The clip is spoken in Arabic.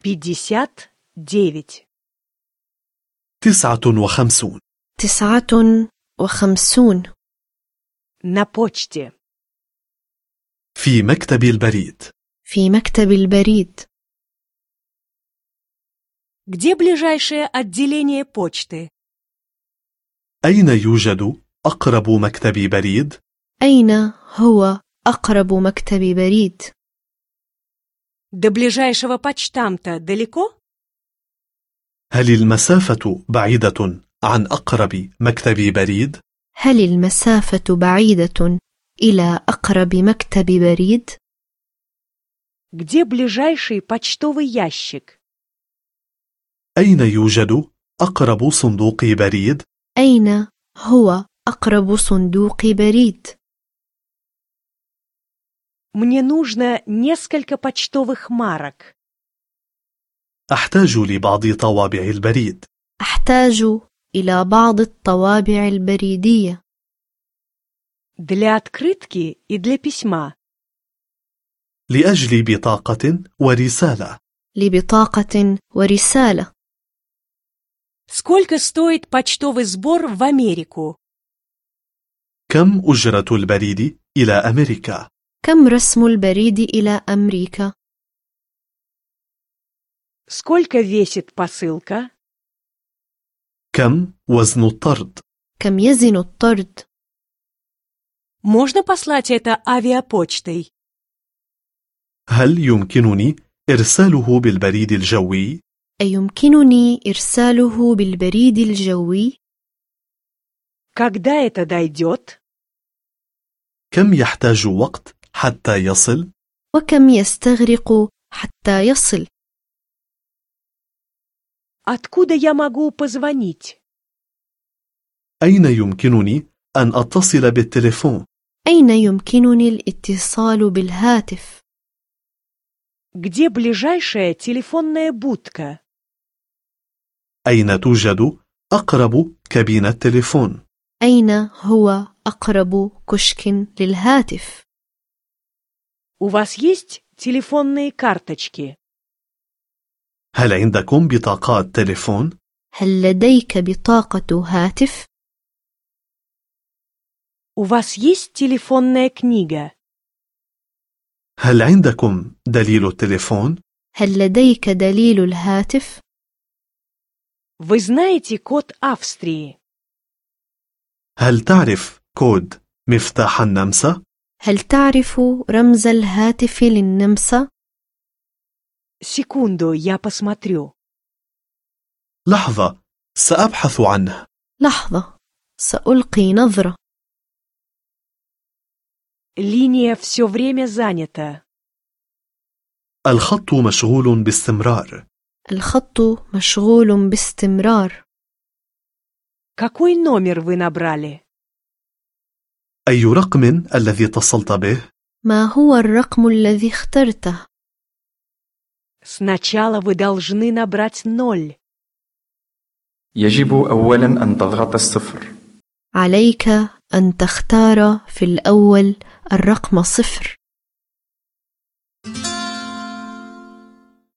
59. 59. 59. На почте. في مكتب البريد. في مكتب البريد. Где ближайшее отделение почты? أين يوجد أقرب مكتب بريد؟ أين هو أقرب مكتب بريد؟ До ближайшего почтамта далеко? هل المسافة بعيدة عن أقرب مكتب بريد؟ هل المسافة بعيدة إلى أقرب مكتب بريد؟ Где ближайший почтовый ящик? أين يوجد أقرب صندوق بريد؟ أين هو أقرب صندوق بريد؟ Мне нужно несколько почтовых марок. أحتاج لبعض طوابع البريد. أحتاج إلى بعض الطوابع البريدية. Для открытки и для письма. لأجل بطاقة ورسالة. لبطاقة ورسالة. Сколько стоит почтовый сбор в Америку? كم أجرة البريد إلى أمريكا؟ كم رسم البريد إلى أمريكا؟ Сколько весит посылка? كم وزن الطرد؟ كم يزن الطرد؟ Можно послать это авиапочтой? هل يمكنني إرساله بالبريد الجوي؟ أيمكنني إرساله بالبريد الجوي؟ Когда это дойдет? كم يحتاج وقت حتى يصل؟ وكم يستغرق حتى يصل؟ Откуда я могу позвонить? أين يمكنني أن أتصل بالتليفون؟ أين يمكنني الاتصال بالهاتف؟ Где ближайшая телефонная будка? أين توجد أقرب كابينة تليفون؟ أين هو أقرب كشك للهاتف؟ У вас есть телефонные карточки? هل عندكم بطاقات تليفون؟ هل لديك بطاقة هاتف؟ У вас есть телефонная книга? هل عندكم دليل التليفون؟ هل لديك دليل الهاتف؟ Вы знаете код Австрии? هل تعرف كود مفتاح النمسا؟ هل تعرف رمز الهاتف للنمسا؟ Секунду, я посмотрю. لحظة، سأبحث عنه. لحظة، سألقي نظرة. Линия все время занята. الخط مشغول باستمرار. الخط مشغول باستمرار. Какой номер вы набрали? أي رقم الذي اتصلت به؟ ما هو الرقم الذي اخترته؟ Сначала вы должны набрать 0. يجب أولا أن تضغط الصفر. عليك أن تختار في الأول الرقم 0.